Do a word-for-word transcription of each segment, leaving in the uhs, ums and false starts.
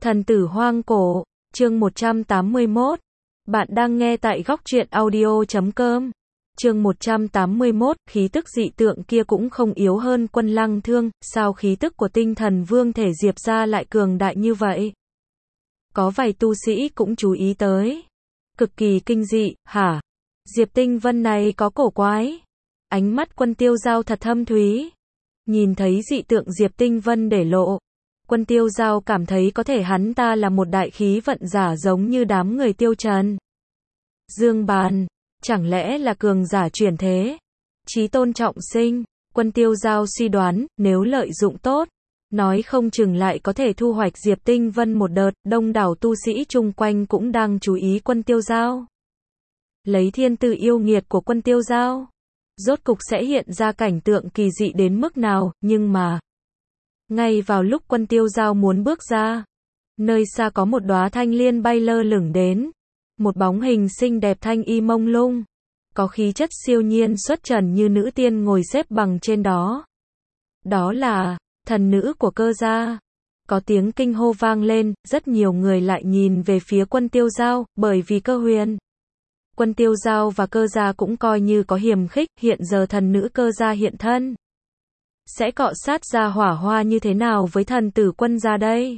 Thần tử hoang cổ, chương một trăm tám mươi mốt. Bạn đang nghe tại góc truyện audio chấm com. Chương một trăm tám mươi mốt, khí tức dị tượng kia cũng không yếu hơn Quân Lăng Thương, sao khí tức của tinh thần vương thể Diệp gia lại cường đại như vậy? Có vài tu sĩ cũng chú ý tới. Cực kỳ kinh dị, hả? Diệp Tinh Vân này có cổ quái. Ánh mắt Quân Tiêu Giao thật thâm thúy. Nhìn thấy dị tượng Diệp Tinh Vân để lộ. Quân Tiêu Giao cảm thấy có thể hắn ta là một đại khí vận giả giống như đám người Tiêu Trần. Dương Bàn, chẳng lẽ là cường giả chuyển thế? Chí Tôn trọng sinh, Quân Tiêu Giao suy đoán, nếu lợi dụng tốt, nói không chừng lại có thể thu hoạch Diệp Tinh Vân một đợt, đông đảo tu sĩ chung quanh cũng đang chú ý Quân Tiêu Giao. Lấy thiên tư yêu nghiệt của Quân Tiêu Giao, rốt cục sẽ hiện ra cảnh tượng kỳ dị đến mức nào, nhưng mà ngay vào lúc Quân Tiêu Giao muốn bước ra, nơi xa có một đóa thanh liên bay lơ lửng đến. Một bóng hình xinh đẹp thanh y mông lung, có khí chất siêu nhiên xuất trần như nữ tiên ngồi xếp bằng trên đó. Đó là thần nữ của Cơ gia. Có tiếng kinh hô vang lên, rất nhiều người lại nhìn về phía Quân Tiêu Giao, bởi vì Cơ Huyền, Quân Tiêu Giao và Cơ gia cũng coi như có hiềm khích, hiện giờ thần nữ Cơ gia hiện thân. Sẽ cọ sát ra hỏa hoa như thế nào với thần tử Quân gia đây?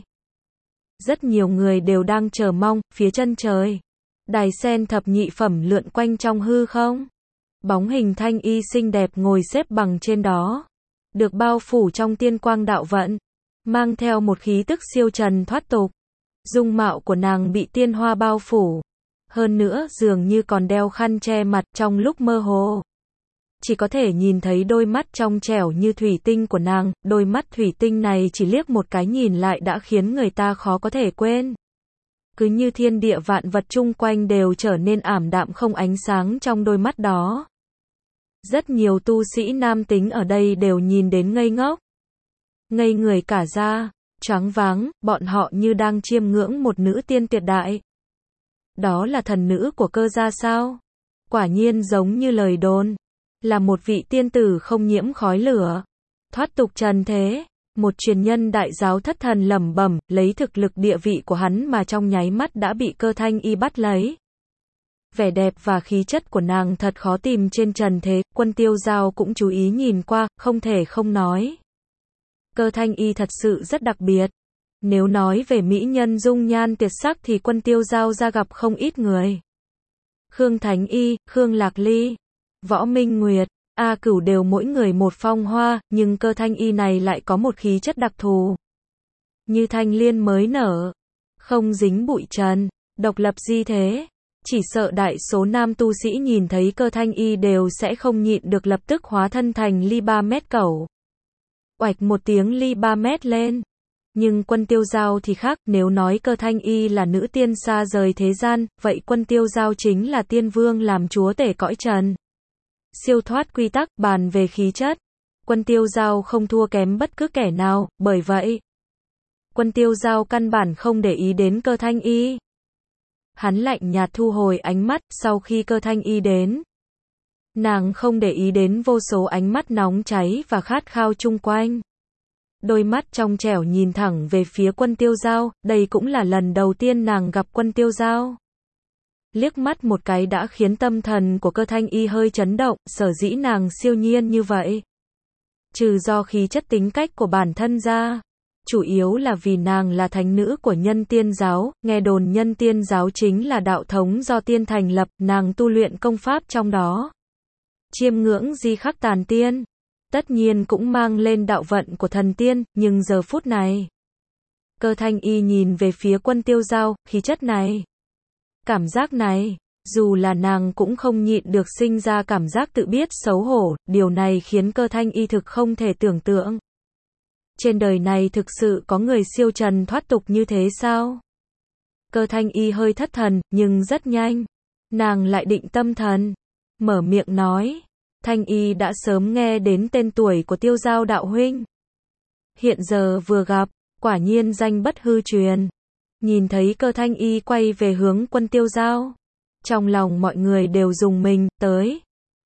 Rất nhiều người đều đang chờ mong, phía chân trời. Đài sen thập nhị phẩm lượn quanh trong hư không. Bóng hình thanh y xinh đẹp ngồi xếp bằng trên đó. Được bao phủ trong tiên quang đạo vận. Mang theo một khí tức siêu trần thoát tục. Dung mạo của nàng bị tiên hoa bao phủ. Hơn nữa dường như còn đeo khăn che mặt trong lúc mơ hồ. Chỉ có thể nhìn thấy đôi mắt trong trẻo như thủy tinh của nàng, đôi mắt thủy tinh này chỉ liếc một cái nhìn lại đã khiến người ta khó có thể quên. Cứ như thiên địa vạn vật chung quanh đều trở nên ảm đạm không ánh sáng trong đôi mắt đó. Rất nhiều tu sĩ nam tính ở đây đều nhìn đến ngây ngốc. Ngây người cả ra, choáng váng, bọn họ như đang chiêm ngưỡng một nữ tiên tuyệt đại. Đó là thần nữ của Cơ gia sao? Quả nhiên giống như lời đồn. Là một vị tiên tử không nhiễm khói lửa, thoát tục trần thế. Một truyền nhân đại giáo thất thần lẩm bẩm, lấy thực lực địa vị của hắn mà trong nháy mắt đã bị Cơ Thanh Y bắt lấy. Vẻ đẹp và khí chất của nàng thật khó tìm trên trần thế, Quân Tiêu Giao cũng chú ý nhìn qua, không thể không nói. Cơ Thanh Y thật sự rất đặc biệt. Nếu nói về mỹ nhân dung nhan tuyệt sắc thì Quân Tiêu Giao ra gặp không ít người. Khương Thánh Y, Khương Lạc Ly, Võ Minh Nguyệt, A Cửu đều mỗi người một phong hoa, nhưng Cơ Thanh Y này lại có một khí chất đặc thù. Như thanh liên mới nở, không dính bụi trần, độc lập di thế. Chỉ sợ đại số nam tu sĩ nhìn thấy Cơ Thanh Y đều sẽ không nhịn được lập tức hóa thân thành ly ba mét cẩu. Oạch một tiếng ly ba mét lên. Nhưng Quân Tiêu Giao thì khác, nếu nói Cơ Thanh Y là nữ tiên xa rời thế gian, vậy Quân Tiêu Giao chính là tiên vương làm chúa tể cõi trần. Siêu thoát quy tắc, bàn về khí chất. Quân Tiêu Giao không thua kém bất cứ kẻ nào, bởi vậy Quân Tiêu Giao căn bản không để ý đến Cơ Thanh Y. Hắn lạnh nhạt thu hồi ánh mắt, sau khi Cơ Thanh Y đến. Nàng không để ý đến vô số ánh mắt nóng cháy và khát khao chung quanh. Đôi mắt trong trẻo nhìn thẳng về phía Quân Tiêu Giao, đây cũng là lần đầu tiên nàng gặp Quân Tiêu Giao. Liếc mắt một cái đã khiến tâm thần của Cơ Thanh Y hơi chấn động, sở dĩ nàng siêu nhiên như vậy. Trừ do khí chất tính cách của bản thân ra, chủ yếu là vì nàng là thánh nữ của Nhân Tiên giáo, nghe đồn Nhân Tiên giáo chính là đạo thống do tiên thành lập, nàng tu luyện công pháp trong đó. Chiêm ngưỡng di khắc tàn tiên, tất nhiên cũng mang lên đạo vận của thần tiên, nhưng giờ phút này, Cơ Thanh Y nhìn về phía Quân Tiêu Giao, khí chất này, cảm giác này, dù là nàng cũng không nhịn được sinh ra cảm giác tự biết xấu hổ, điều này khiến Cơ Thanh Y thực không thể tưởng tượng. Trên đời này thực sự có người siêu trần thoát tục như thế sao? Cơ Thanh Y hơi thất thần, nhưng rất nhanh, nàng lại định tâm thần, mở miệng nói, Thanh Y đã sớm nghe đến tên tuổi của Tiêu Giao đạo huynh. Hiện giờ vừa gặp, quả nhiên danh bất hư truyền. Nhìn thấy Cơ Thanh Y quay về hướng Quân Tiêu Giao, trong lòng mọi người đều rùng mình, tới.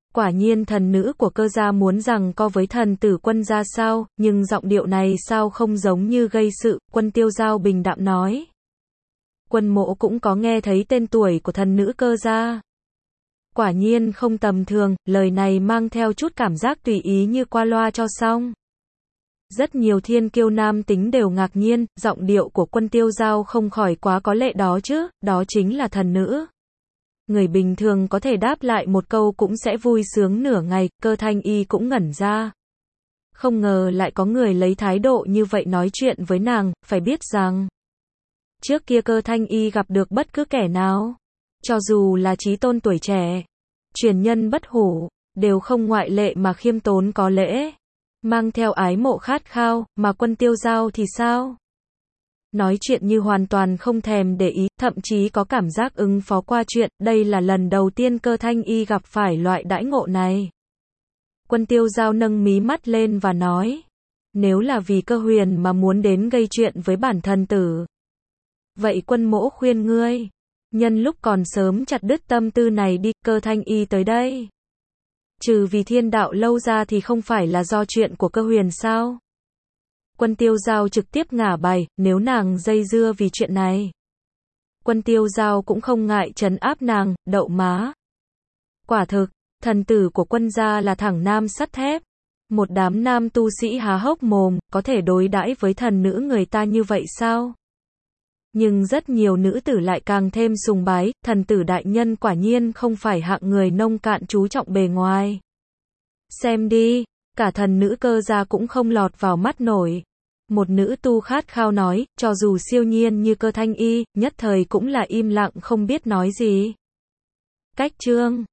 Quả nhiên thần nữ của cơ gia muốn rằng co với thần tử quân gia sao, nhưng giọng điệu này sao không giống như gây sự, Quân Tiêu Giao bình đạm nói. Quân mỗ cũng có nghe thấy tên tuổi của thần nữ cơ gia. Quả nhiên không tầm thường, lời này mang theo chút cảm giác tùy ý như qua loa cho xong. Rất nhiều thiên kiêu nam tính đều ngạc nhiên, giọng điệu của Quân Tiêu Giao không khỏi quá có lệ đó chứ, đó chính là thần nữ. Người bình thường có thể đáp lại một câu cũng sẽ vui sướng nửa ngày, Cơ Thanh Y cũng ngẩn ra. Không ngờ lại có người lấy thái độ như vậy nói chuyện với nàng, phải biết rằng trước kia Cơ Thanh Y gặp được bất cứ kẻ nào, cho dù là chí tôn tuổi trẻ, truyền nhân bất hủ, đều không ngoại lệ mà khiêm tốn có lễ, mang theo ái mộ khát khao, mà Quân Tiêu Giao thì sao? Nói chuyện như hoàn toàn không thèm để ý, thậm chí có cảm giác ứng phó qua chuyện, đây là lần đầu tiên Cơ Thanh Y gặp phải loại đãi ngộ này. Quân Tiêu Giao nâng mí mắt lên và nói, nếu là vì Cơ Huyền mà muốn đến gây chuyện với bản thần tử, vậy quân mỗ khuyên ngươi, nhân lúc còn sớm chặt đứt tâm tư này đi. Cơ Thanh Y tới đây, trừ vì thiên đạo lâu ra thì không phải là do chuyện của Cơ Huyền sao? Quân Tiêu Giao trực tiếp ngả bài, nếu nàng dây dưa vì chuyện này, Quân Tiêu Giao cũng không ngại trấn áp nàng, đậu má. Quả thực, thần tử của quân gia là thẳng nam sắt thép. Một đám nam tu sĩ há hốc mồm, có thể đối đãi với thần nữ người ta như vậy sao? Nhưng rất nhiều nữ tử lại càng thêm sùng bái, thần tử đại nhân quả nhiên không phải hạng người nông cạn chú trọng bề ngoài. Xem đi, cả thần nữ Cơ gia cũng không lọt vào mắt nổi. Một nữ tu khát khao nói, cho dù siêu nhiên như Cơ Thanh Y, nhất thời cũng là im lặng không biết nói gì. Cách chương